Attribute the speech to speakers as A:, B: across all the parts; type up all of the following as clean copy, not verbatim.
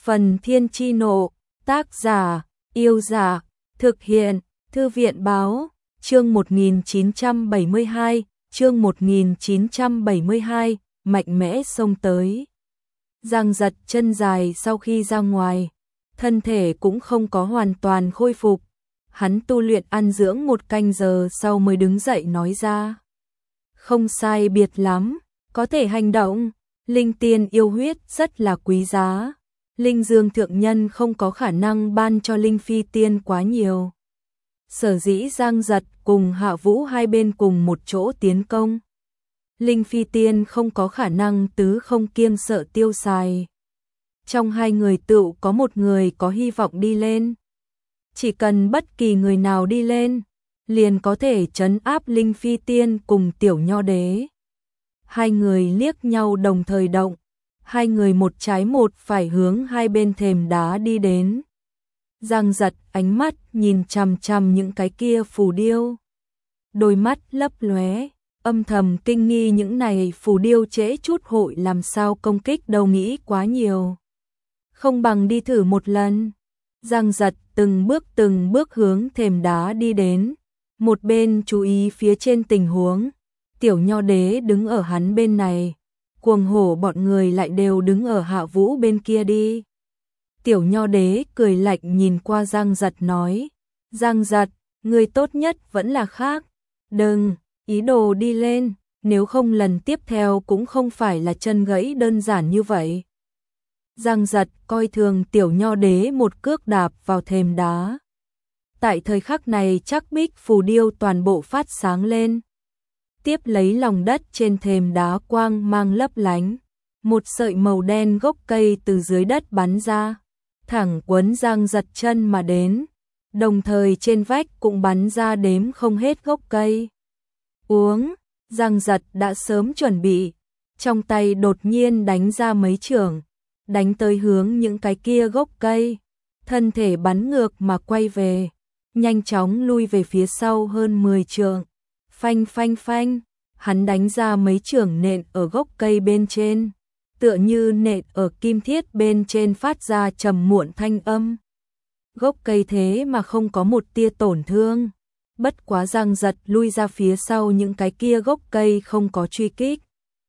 A: Phần Thiên Chi Nộ, tác giả, Yêu Giả, thực hiện, Thư viện Báo, chương 1972, chương 1972, mạnh mẽ xông tới. Giang Giật chân dài sau khi ra ngoài, thân thể cũng không có hoàn toàn khôi phục. Hắn tu luyện ăn dưỡng 1 canh giờ sau mới đứng dậy nói ra. Không sai biệt lắm, có thể hành động, linh tiên yêu huyết rất là quý giá. Linh Dương thượng nhân không có khả năng ban cho Linh Phi tiên quá nhiều. Sở dĩ Giang Giật cùng Hạ Vũ hai bên cùng một chỗ tiến công. Linh Phi tiên không có khả năng tứ không kiêng sợ tiêu xài. Trong hai người tựu có một người có hy vọng đi lên. Chỉ cần bất kỳ người nào đi lên, liền có thể trấn áp Linh Phi tiên cùng Tiểu Nho Đế. Hai người liếc nhau đồng thời động. Hai người một trái một phải hướng hai bên thềm đá đi đến. Giang Giật ánh mắt nhìn chằm chằm những cái kia phù điêu. Đôi mắt lấp lóe, âm thầm kinh nghi những này phù điêu trễ chút hội làm sao công kích đâu, nghĩ quá nhiều. Không bằng đi thử một lần. Giang Giật từng bước hướng thềm đá đi đến. Một bên chú ý phía trên tình huống. Tiểu Nho Đế đứng ở hắn bên này. Cuồng hổ bọn người lại đều đứng ở Hạ Vũ bên kia đi. Tiểu Nho Đế cười lạnh nhìn qua Giang Giật nói. Giang Giật, người tốt nhất vẫn là khác. Đừng, ý đồ đi lên, nếu không lần tiếp theo cũng không phải là chân gãy đơn giản như vậy. Giang Giật coi thường Tiểu Nho Đế một cước đạp vào thềm đá. Tại thời khắc này chắc bích phù điêu toàn bộ phát sáng lên. Tiếp lấy lòng đất trên thềm đá quang mang lấp lánh, một sợi màu đen gốc cây từ dưới đất bắn ra, thẳng quấn Giang Giật chân mà đến, đồng thời trên vách cũng bắn ra đếm không hết gốc cây. Uống, Giang Giật đã sớm chuẩn bị, trong tay đột nhiên đánh ra mấy chưởng, đánh tới hướng những cái kia gốc cây, thân thể bắn ngược mà quay về, nhanh chóng lui về phía sau hơn 10 trượng. Phanh phanh phanh, hắn đánh ra mấy chưởng nện ở gốc cây bên trên, tựa như nện ở kim thiết bên trên phát ra trầm muộn thanh âm. Gốc cây thế mà không có một tia tổn thương, bất quá Giang Giật lui ra phía sau những cái kia gốc cây không có truy kích,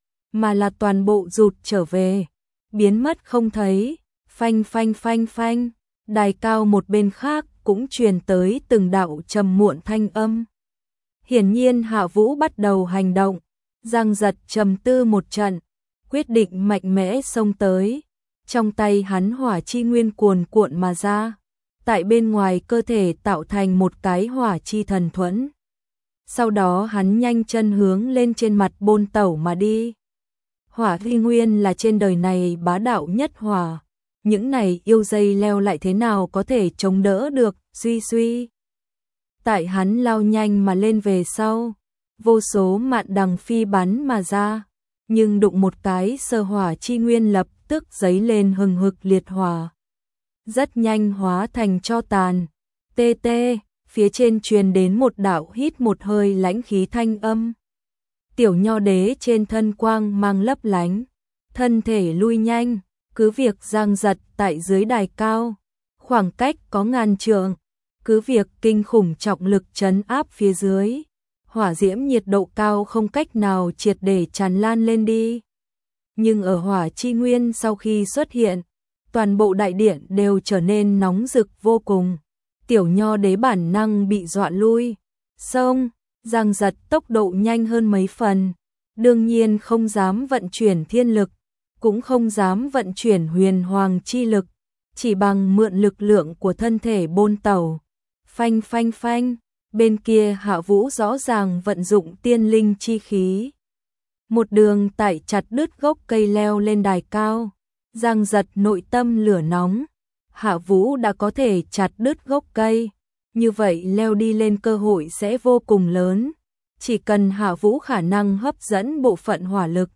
A: mà là toàn bộ rụt trở về, biến mất không thấy. Phanh phanh phanh phanh, đài cao một bên khác cũng truyền tới từng đạo trầm muộn thanh âm. Hiển nhiên Hạ Vũ bắt đầu hành động. Giang Giật trầm tư một trận, quyết định mạnh mẽ xông tới. Trong tay hắn hỏa chi nguyên cuồn cuộn mà ra, tại bên ngoài cơ thể tạo thành một cái hỏa chi thần thuẫn. Sau đó hắn nhanh chân hướng lên trên mặt bôn tẩu mà đi. Hỏa chi nguyên là trên đời này bá đạo nhất hỏa. Những này yêu dây leo lại thế nào có thể chống đỡ được, suy suy. Tại hắn lao nhanh mà lên về sau, vô số mạn đằng phi bắn mà ra, nhưng đụng một cái sơ hỏa chi nguyên lập tức giấy lên hừng hực liệt hỏa. Rất nhanh hóa thành tro tàn. Tê tê, phía trên truyền đến một đạo hít một hơi lãnh khí thanh âm. Tiểu Nho Đế trên thân quang mang lấp lánh, thân thể lui nhanh, cứ việc Giang Giật tại dưới đài cao, khoảng cách có ngàn trượng. Cứ việc kinh khủng trọng lực trấn áp phía dưới, hỏa diễm nhiệt độ cao không cách nào triệt để tràn lan lên đi. Nhưng ở hỏa chi nguyên sau khi xuất hiện, toàn bộ đại điện đều trở nên nóng rực vô cùng. Tiểu Nho Đế bản năng bị dọa lui. Xông, Giang Giật tốc độ nhanh hơn mấy phần, đương nhiên không dám vận chuyển thiên lực, cũng không dám vận chuyển huyền hoàng chi lực, chỉ bằng mượn lực lượng của thân thể bôn tẩu. Phanh phanh phanh, bên kia Hạ Vũ rõ ràng vận dụng tiên linh chi khí. Một đường tại chặt đứt gốc cây leo lên đài cao. Giang Giật nội tâm lửa nóng. Hạ Vũ đã có thể chặt đứt gốc cây, như vậy leo đi lên cơ hội sẽ vô cùng lớn. Chỉ cần Hạ Vũ khả năng hấp dẫn bộ phận hỏa lực,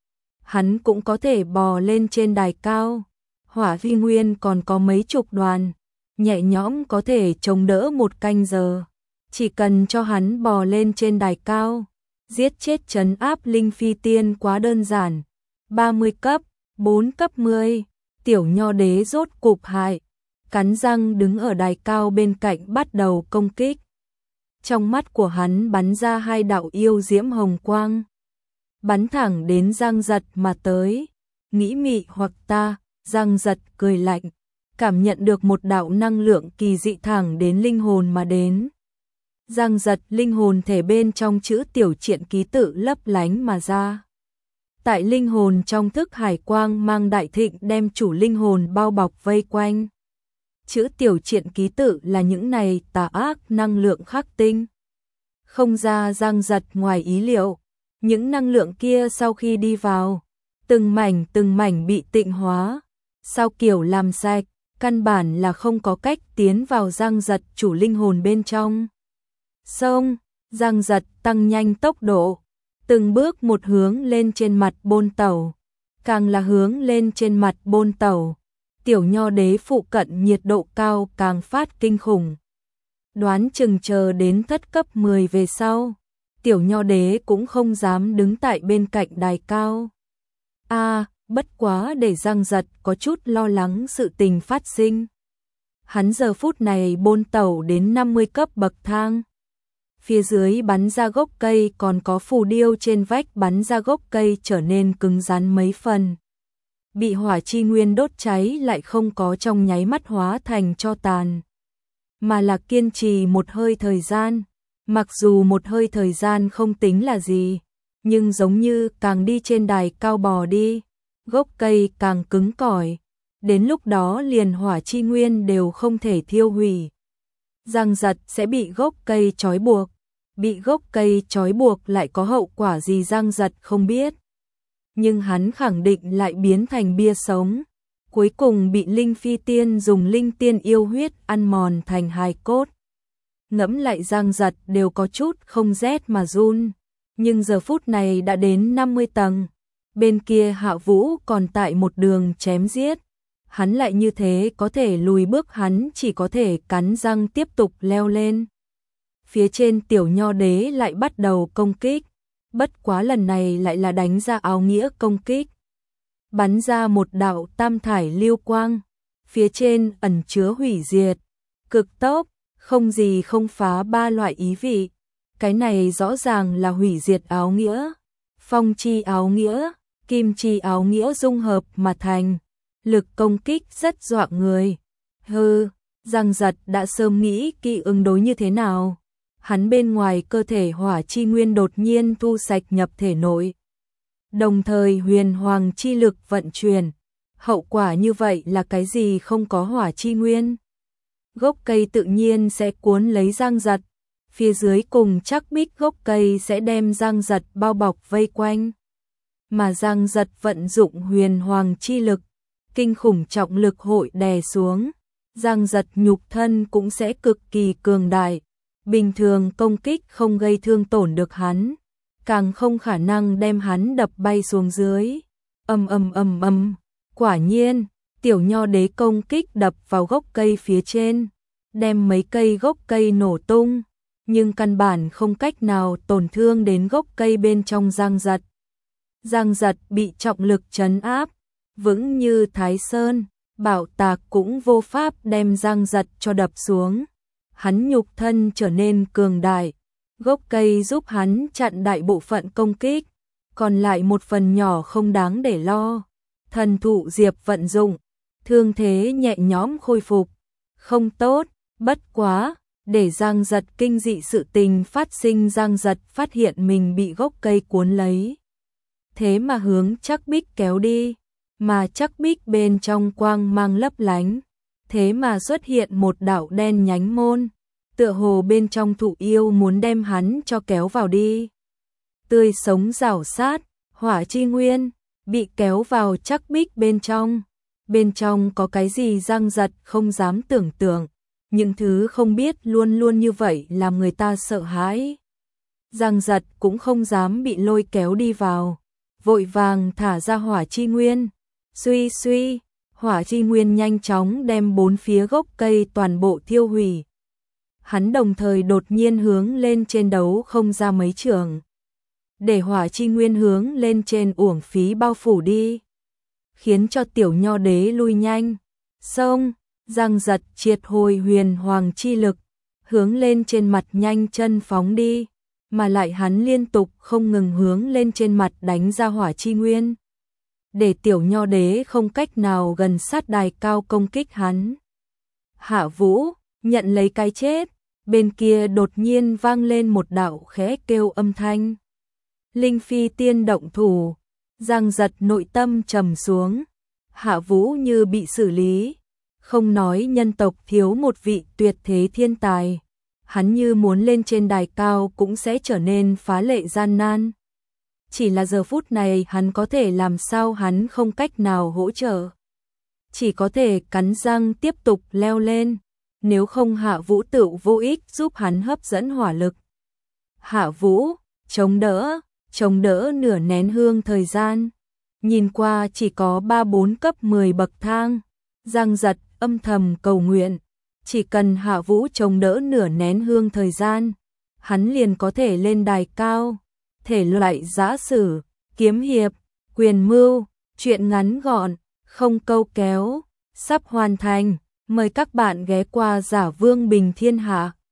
A: hắn cũng có thể bò lên trên đài cao. Hỏa vi nguyên còn có mấy chục đoàn, nhẹ nhõm có thể chống đỡ 1 canh giờ. Chỉ cần cho hắn bò lên trên đài cao, giết chết trấn áp Linh Phi tiên quá đơn giản. 30 cấp, 4 cấp 10, Tiểu Nho Đế rốt cục hại, cắn răng đứng ở đài cao bên cạnh bắt đầu công kích. Trong mắt của hắn bắn ra hai đạo yêu diễm hồng quang, bắn thẳng đến Giang Giật mà tới. Nghĩ mị hoặc ta, Giang Giật cười lạnh, cảm nhận được một đạo năng lượng kỳ dị thẳng đến linh hồn mà đến. Giang Giật linh hồn thể bên trong chữ tiểu triện ký tự lấp lánh mà ra. Tại linh hồn trong thức hải quang mang đại thịnh đem chủ linh hồn bao bọc vây quanh. Chữ tiểu triện ký tự là những này tà ác năng lượng khắc tinh. Không ra Giang Giật ngoài ý liệu, những năng lượng kia sau khi đi vào, từng mảnh bị tịnh hóa, sao kiểu làm sạch, căn bản là không có cách tiến vào Giang Giật chủ linh hồn bên trong. Xong, Giang Giật tăng nhanh tốc độ, từng bước một hướng lên trên mặt bôn tàu, càng là hướng lên trên mặt bôn tàu, Tiểu Nho Đế phụ cận nhiệt độ cao càng phát kinh khủng. Đoán chừng chờ đến thất cấp 10 về sau, Tiểu Nho Đế cũng không dám đứng tại bên cạnh đài cao. Bất quá để Giang Giật có chút lo lắng sự tình phát sinh. Hắn giờ phút này bôn tàu đến 50 cấp bậc thang. Phía dưới bắn ra gốc cây còn có phù điêu trên vách bắn ra gốc cây trở nên cứng rắn mấy phần. Bị hỏa chi nguyên đốt cháy lại không có trong nháy mắt hóa thành tro tàn, mà là kiên trì một hơi thời gian. Mặc dù một hơi thời gian không tính là gì, nhưng giống như càng đi trên đài cao bò đi, gốc cây càng cứng cỏi, đến lúc đó liền hỏa chi nguyên đều không thể thiêu hủy. Giang Giật sẽ bị gốc cây trói buộc, bị gốc cây trói buộc lại có hậu quả gì Giang Giật không biết. Nhưng hắn khẳng định lại biến thành bia sống, cuối cùng bị Linh Phi Tiên dùng linh tiên yêu huyết ăn mòn thành hài cốt. Ngẫm lại Giang Giật đều có chút không rét mà run, nhưng giờ phút này đã đến 50 tầng, bên kia Hạ Vũ còn tại một đường chém giết, hắn lại như thế có thể lùi bước, hắn chỉ có thể cắn răng tiếp tục leo lên. Phía trên Tiểu Nho Đế lại bắt đầu công kích, bất quá lần này lại là đánh ra áo nghĩa công kích. Bắn ra một đạo tam thải lưu quang, phía trên ẩn chứa hủy diệt, cực tốc, không gì không phá ba loại ý vị. Cái này rõ ràng là hủy diệt áo nghĩa, phong chi áo nghĩa, kim chi áo nghĩa dung hợp mà thành, lực công kích rất dọa người. Giang Giật đã sớm nghĩ kỹ ứng đối như thế nào. Hắn bên ngoài cơ thể hỏa chi nguyên đột nhiên thu sạch nhập thể nội, đồng thời huyền hoàng chi lực vận chuyển. Hậu quả như vậy là cái gì? Không có hỏa chi nguyên, gốc cây tự nhiên sẽ cuốn lấy Giang Giật, phía dưới cùng chắc bích gốc cây sẽ đem Giang Giật bao bọc vây quanh. Mà Giang Giật vận dụng huyền hoàng chi lực, kinh khủng trọng lực hội đè xuống, Giang Giật nhục thân cũng sẽ cực kỳ cường đại. Bình thường công kích không gây thương tổn được hắn, càng không khả năng đem hắn đập bay xuống dưới. Quả nhiên, Tiểu Nho Đế công kích đập vào gốc cây phía trên, đem mấy cây gốc cây nổ tung, nhưng căn bản không cách nào tổn thương đến gốc cây bên trong Giang Giật. Giang Giật bị trọng lực trấn áp, vững như Thái Sơn, bảo tạc cũng vô pháp đem Giang Giật cho đập xuống. Hắn nhục thân trở nên cường đại, gốc cây giúp hắn chặn đại bộ phận công kích, còn lại một phần nhỏ không đáng để lo. Thần thụ diệp vận dụng, thương thế nhẹ nhõm khôi phục. Không tốt, bất quá, để Giang Giật kinh dị sự tình phát sinh. Giang Giật phát hiện mình bị gốc cây cuốn lấy, thế mà hướng chắc bích kéo đi, mà chắc bích bên trong quang mang lấp lánh, thế mà xuất hiện một đạo đen nhánh môn, tựa hồ bên trong thụ yêu muốn đem hắn cho kéo vào đi. Tươi sống rảo sát, hỏa chi nguyên, bị kéo vào chắc bích bên trong có cái gì Giang Giật không dám tưởng tượng, những thứ không biết luôn luôn như vậy làm người ta sợ hãi. Giang Giật cũng không dám bị lôi kéo đi vào, vội vàng thả ra hỏa chi nguyên, suy, hỏa chi nguyên nhanh chóng đem bốn phía gốc cây toàn bộ thiêu hủy. Hắn đồng thời đột nhiên hướng lên trên đấu không ra mấy trường, để hỏa chi nguyên hướng lên trên uổng phí bao phủ đi. khiến cho tiểu nho đế lui nhanh. Xông, Giang Giật triệt hồi huyền hoàng chi lực, hướng lên trên mặt nhanh chân phóng đi, mà lại hắn liên tục không ngừng hướng lên trên mặt đánh ra hỏa chi nguyên, để tiểu nho đế không cách nào gần sát đài cao công kích hắn. Hạ Vũ nhận lấy cái chết, bên kia đột nhiên vang lên một đạo khẽ kêu âm thanh. Linh Phi tiên động thủ, Giang Giật nội tâm trầm xuống, Hạ Vũ như bị xử lý, không nói nhân tộc thiếu một vị tuyệt thế thiên tài, hắn như muốn lên trên đài cao cũng sẽ trở nên phá lệ gian nan. Chỉ là giờ phút này hắn có thể làm sao, hắn không cách nào hỗ trợ. Chỉ có thể cắn răng tiếp tục leo lên, nếu không Hạ Vũ tự vô ích giúp hắn hấp dẫn hỏa lực. Hạ Vũ, chống đỡ nửa nén hương thời gian. Nhìn qua chỉ có 3-4 cấp 10 bậc thang. Giang Giật âm thầm cầu nguyện, chỉ cần Hạ Vũ chống đỡ nửa nén hương thời gian, hắn liền có thể lên đài cao. Thể loại giã sử, kiếm hiệp, quyền mưu, truyện ngắn gọn, không câu kéo, sắp hoàn thành. Mời các bạn ghé qua Giả Vương Bình Thiên Hạ.